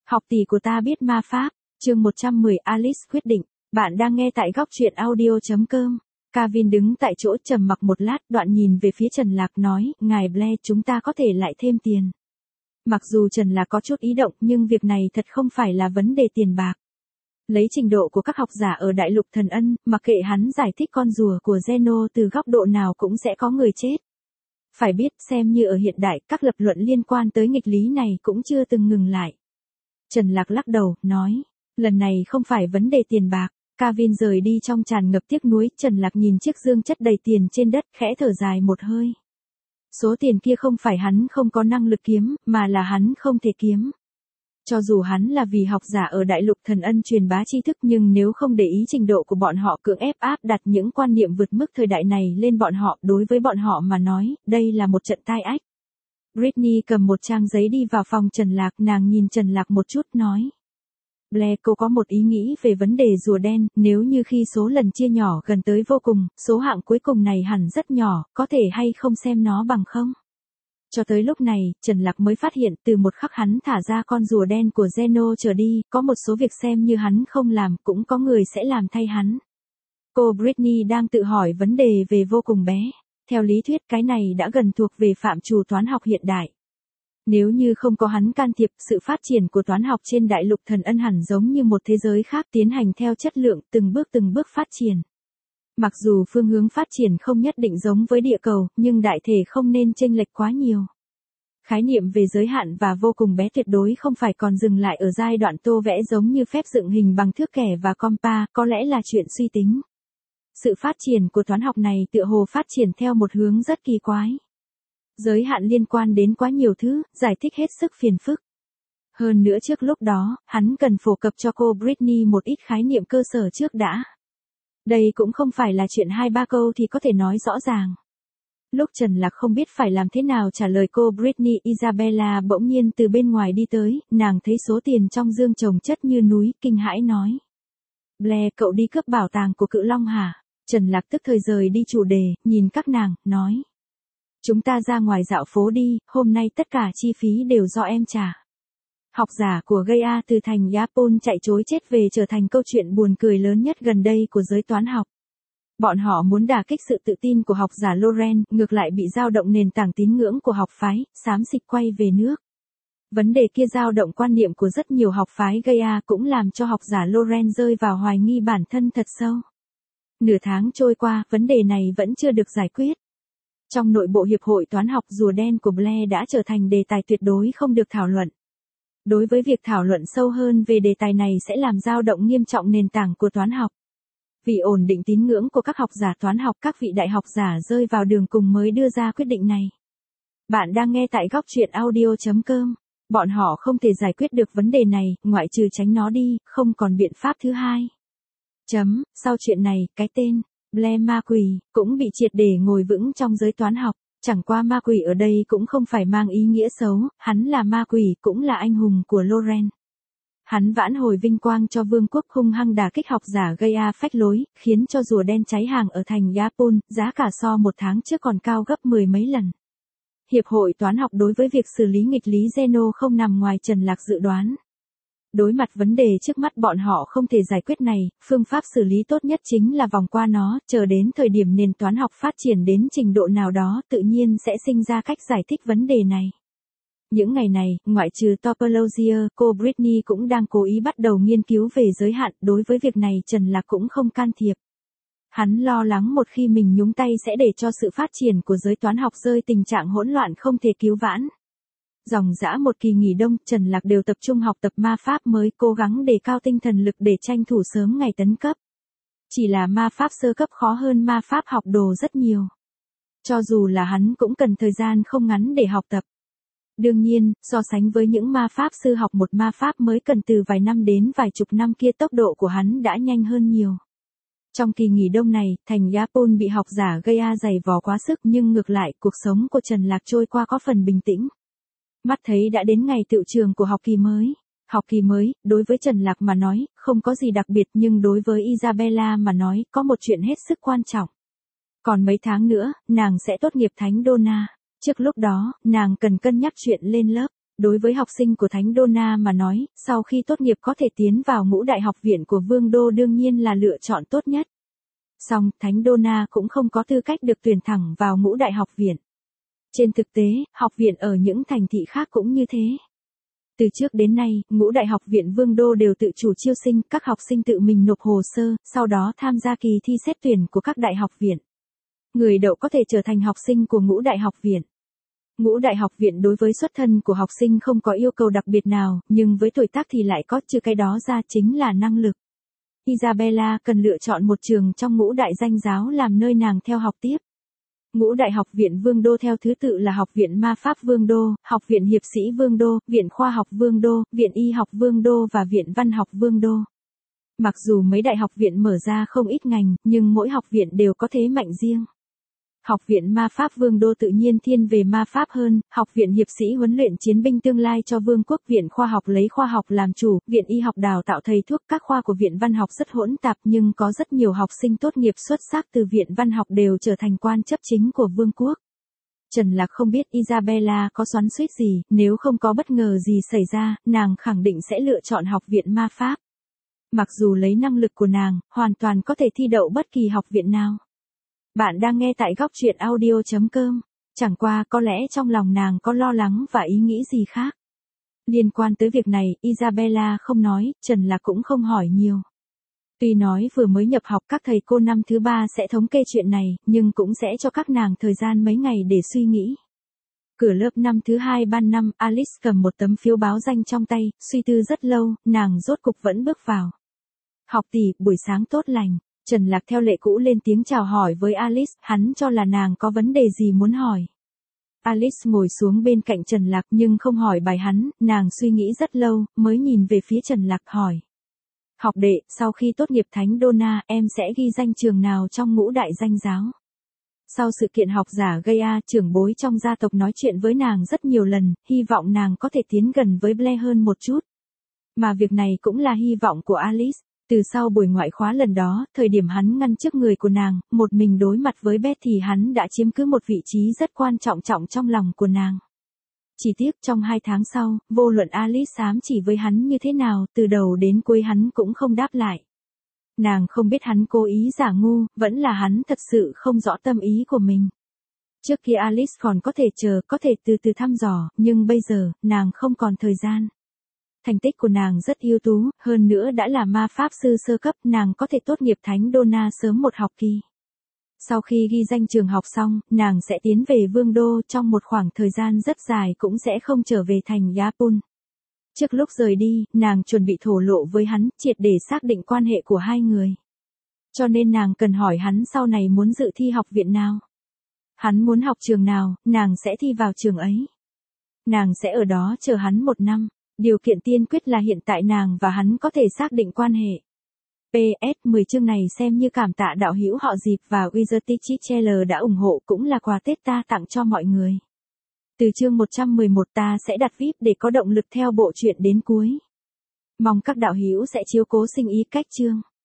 Học tỷ của ta biết ma pháp, chương 110 Alice quyết định, bạn đang nghe tại góc truyện audio.com. Kevin đứng tại chỗ trầm mặc một lát, đoạn nhìn về phía Trần Lạc nói, ngài Blair, chúng ta có thể lại thêm tiền. Mặc dù Trần Lạc có chút ý động nhưng việc này thật không phải là vấn đề tiền bạc. Lấy trình độ của các học giả ở Đại Lục Thần Ân, mặc kệ hắn giải thích con rùa của Zeno từ góc độ nào cũng sẽ có người chết. Phải biết, xem như ở hiện đại, các lập luận liên quan tới nghịch lý này cũng chưa từng ngừng lại. Trần Lạc lắc đầu, nói, lần này không phải vấn đề tiền bạc. Kevin rời đi trong tràn ngập tiếc nuối, Trần Lạc nhìn chiếc dương chất đầy tiền trên đất, khẽ thở dài một hơi. Số tiền kia không phải hắn không có năng lực kiếm, mà là hắn không thể kiếm. Cho dù hắn là vì học giả ở Đại Lục Thần Ân truyền bá tri thức, nhưng nếu không để ý trình độ của bọn họ cưỡng ép áp đặt những quan niệm vượt mức thời đại này lên bọn họ, đối với bọn họ mà nói, đây là một trận tai ách. Britney cầm một trang giấy đi vào phòng Trần Lạc, nàng nhìn Trần Lạc một chút, nói. Blair, cô có một ý nghĩ về vấn đề rùa đen, nếu như khi số lần chia nhỏ gần tới vô cùng, số hạng cuối cùng này hẳn rất nhỏ, có thể hay không xem nó bằng không? Cho tới lúc này, Trần Lạc mới phát hiện từ một khắc hắn thả ra con rùa đen của Zeno trở đi, có một số việc xem như hắn không làm, cũng có người sẽ làm thay hắn. Cô Britney đang tự hỏi vấn đề về vô cùng bé. Theo lý thuyết cái này đã gần thuộc về phạm trù toán học hiện đại. Nếu như không có hắn can thiệp, sự phát triển của toán học trên Đại Lục Thần Ân hẳn giống như một thế giới khác, tiến hành theo chất lượng, từng bước phát triển. Mặc dù phương hướng phát triển không nhất định giống với địa cầu, nhưng đại thể không nên chênh lệch quá nhiều. Khái niệm về giới hạn và vô cùng bé tuyệt đối không phải còn dừng lại ở giai đoạn tô vẽ giống như phép dựng hình bằng thước kẻ và compa, có lẽ là chuyện suy tính. Sự phát triển của toán học này tựa hồ phát triển theo một hướng rất kỳ quái. Giới hạn liên quan đến quá nhiều thứ, giải thích hết sức phiền phức. Hơn nữa trước lúc đó, hắn cần phổ cập cho cô Britney một ít khái niệm cơ sở trước đã. Đây cũng không phải là chuyện 2-3 câu thì có thể nói rõ ràng. Lúc Trần Lạc không biết phải làm thế nào trả lời cô Britney, Isabella bỗng nhiên từ bên ngoài đi tới, nàng thấy số tiền trong dương chồng chất như núi, kinh hãi nói. Blair, cậu đi cướp bảo tàng của Cự Long hả? Trần Lạc tức thời rời đi chủ đề, nhìn các nàng, nói. Chúng ta ra ngoài dạo phố đi, hôm nay tất cả chi phí đều do em trả. Học giả của Gaia từ thành Yapon chạy trối chết về trở thành câu chuyện buồn cười lớn nhất gần đây của giới toán học. Bọn họ muốn đả kích sự tự tin của học giả Loren, ngược lại bị dao động nền tảng tín ngưỡng của học phái, xám xịt quay về nước. Vấn đề kia dao động quan niệm của rất nhiều học phái Gaia cũng làm cho học giả Loren rơi vào hoài nghi bản thân thật sâu. Nửa tháng trôi qua, vấn đề này vẫn chưa được giải quyết. Trong nội bộ hiệp hội toán học, rùa đen của Blair đã trở thành đề tài tuyệt đối không được thảo luận. Đối với việc thảo luận sâu hơn về đề tài này sẽ làm dao động nghiêm trọng nền tảng của toán học. Vì ổn định tín ngưỡng của các học giả toán học, các vị đại học giả rơi vào đường cùng mới đưa ra quyết định này. Bạn đang nghe tại góc truyện audio.com. Bọn họ không thể giải quyết được vấn đề này, ngoại trừ tránh nó đi, không còn biện pháp thứ hai. Sau chuyện này, cái tên Blair ma quỷ cũng bị triệt để ngồi vững trong giới toán học. Chẳng qua ma quỷ ở đây cũng không phải mang ý nghĩa xấu, hắn là ma quỷ cũng là anh hùng của Loren. Hắn vãn hồi vinh quang cho vương quốc, hung hăng đả kích học giả Gaia phách lối, khiến cho rùa đen cháy hàng ở thành Yapon, giá cả so một tháng trước còn cao gấp 10 mấy lần. Hiệp hội toán học đối với việc xử lý nghịch lý Zeno không nằm ngoài Trần Lạc dự đoán. Đối mặt vấn đề trước mắt bọn họ không thể giải quyết này, phương pháp xử lý tốt nhất chính là vòng qua nó, chờ đến thời điểm nền toán học phát triển đến trình độ nào đó tự nhiên sẽ sinh ra cách giải thích vấn đề này. Những ngày này, ngoại trừ Topologier, cô Britney cũng đang cố ý bắt đầu nghiên cứu về giới hạn, đối với việc này Trần Lạc cũng không can thiệp. Hắn lo lắng một khi mình nhúng tay sẽ để cho sự phát triển của giới toán học rơi tình trạng hỗn loạn không thể cứu vãn. Dòng dã một kỳ nghỉ đông, Trần Lạc đều tập trung học tập ma pháp mới, cố gắng đề cao tinh thần lực để tranh thủ sớm ngày tấn cấp. Chỉ là ma pháp sơ cấp khó hơn ma pháp học đồ rất nhiều. Cho dù là hắn cũng cần thời gian không ngắn để học tập. Đương nhiên, so sánh với những ma pháp sư học một ma pháp mới cần từ vài năm đến vài chục năm kia, tốc độ của hắn đã nhanh hơn nhiều. Trong kỳ nghỉ đông này, thành Yapon bị học giả Gaia giày vò quá sức, nhưng ngược lại, cuộc sống của Trần Lạc trôi qua có phần bình tĩnh. Mắt thấy đã đến ngày tựu trường của học kỳ mới. Học kỳ mới, đối với Trần Lạc mà nói, không có gì đặc biệt, nhưng đối với Isabella mà nói, có một chuyện hết sức quan trọng. Còn mấy tháng nữa, nàng sẽ tốt nghiệp Thánh Donna. Trước lúc đó, nàng cần cân nhắc chuyện lên lớp. Đối với học sinh của Thánh Đô-na mà nói, sau khi tốt nghiệp có thể tiến vào ngũ đại học viện của Vương đô đương nhiên là lựa chọn tốt nhất. Song, Thánh Đô-na cũng không có tư cách được tuyển thẳng vào ngũ đại học viện. Trên thực tế, học viện ở những thành thị khác cũng như thế. Từ trước đến nay, ngũ đại học viện Vương đô đều tự chủ chiêu sinh, các học sinh tự mình nộp hồ sơ, sau đó tham gia kỳ thi xét tuyển của các đại học viện. Người đậu có thể trở thành học sinh của ngũ đại học viện. Ngũ đại học viện đối với xuất thân của học sinh không có yêu cầu đặc biệt nào, nhưng với tuổi tác thì lại có, trừ cái đó ra chính là năng lực. Isabella cần lựa chọn một trường trong ngũ đại danh giáo làm nơi nàng theo học tiếp. Ngũ đại học viện Vương đô theo thứ tự là Học viện Ma pháp Vương đô, Học viện Hiệp sĩ Vương đô, Viện Khoa học Vương đô, Viện Y học Vương đô và Viện Văn học Vương đô. Mặc dù mấy đại học viện mở ra không ít ngành, nhưng mỗi học viện đều có thế mạnh riêng. Học viện Ma pháp Vương đô tự nhiên thiên về ma pháp hơn, Học viện Hiệp sĩ huấn luyện chiến binh tương lai cho vương quốc, Viện Khoa học lấy khoa học làm chủ, Viện Y học đào tạo thầy thuốc, các khoa của Viện Văn học rất hỗn tạp nhưng có rất nhiều học sinh tốt nghiệp xuất sắc từ Viện Văn học đều trở thành quan chấp chính của vương quốc. Trần Lạc không biết Isabella có xoắn xuýt gì, nếu không có bất ngờ gì xảy ra, nàng khẳng định sẽ lựa chọn Học viện Ma pháp. Mặc dù lấy năng lực của nàng, hoàn toàn có thể thi đậu bất kỳ học viện nào. Bạn đang nghe tại góc truyện audio.com. Chẳng qua có lẽ trong lòng nàng có lo lắng và ý nghĩ gì khác. Liên quan tới việc này, Isabella không nói, Trần Lạc cũng không hỏi nhiều. Tuy nói vừa mới nhập học các thầy cô năm thứ 3 sẽ thống kê chuyện này, nhưng cũng sẽ cho các nàng thời gian mấy ngày để suy nghĩ. Cửa lớp năm thứ 2 ban năm, Alice cầm một tấm phiếu báo danh trong tay, suy tư rất lâu, nàng rốt cục vẫn bước vào. Học tỷ, buổi sáng tốt lành. Trần Lạc theo lệ cũ lên tiếng chào hỏi với Alice, hắn cho là nàng có vấn đề gì muốn hỏi. Alice ngồi xuống bên cạnh Trần Lạc nhưng không hỏi bài hắn, nàng suy nghĩ rất lâu, mới nhìn về phía Trần Lạc hỏi. Học đệ, sau khi tốt nghiệp Thánh Đô-na, em sẽ ghi danh trường nào trong ngũ đại danh giáo? Sau sự kiện học giả Gaia, trưởng bối trong gia tộc nói chuyện với nàng rất nhiều lần, hy vọng nàng có thể tiến gần với Blair hơn một chút. Mà việc này cũng là hy vọng của Alice. Từ sau buổi ngoại khóa lần đó, thời điểm hắn ngăn trước người của nàng, một mình đối mặt với Beth thì hắn đã chiếm cứ một vị trí rất quan trọng trong lòng của nàng. Chỉ tiếc trong 2 tháng sau, vô luận Alice ám chỉ với hắn như thế nào, từ đầu đến cuối hắn cũng không đáp lại. Nàng không biết hắn cố ý giả ngu, vẫn là hắn thật sự không rõ tâm ý của mình. Trước kia Alice còn có thể chờ, có thể từ từ thăm dò, nhưng bây giờ, nàng không còn thời gian. Thành tích của nàng rất ưu tú, hơn nữa đã là ma pháp sư sơ cấp, nàng có thể tốt nghiệp Thánh Đô-na sớm một học kỳ. Sau khi ghi danh trường học xong, nàng sẽ tiến về Vương đô, trong một khoảng thời gian rất dài cũng sẽ không trở về thành Yapun. Trước lúc rời đi, nàng chuẩn bị thổ lộ với hắn, triệt để xác định quan hệ của hai người. Cho nên nàng cần hỏi hắn sau này muốn dự thi học viện nào. Hắn muốn học trường nào, nàng sẽ thi vào trường ấy. Nàng sẽ ở đó chờ hắn 1 năm. Điều kiện tiên quyết là hiện tại nàng và hắn có thể xác định quan hệ. PS 10 chương này xem như cảm tạ đạo hữu họ Dịp và Wizardichel đã ủng hộ, cũng là quà Tết ta tặng cho mọi người. Từ chương 111 ta sẽ đặt VIP để có động lực theo bộ truyện đến cuối. Mong các đạo hữu sẽ chiếu cố sinh ý cách chương.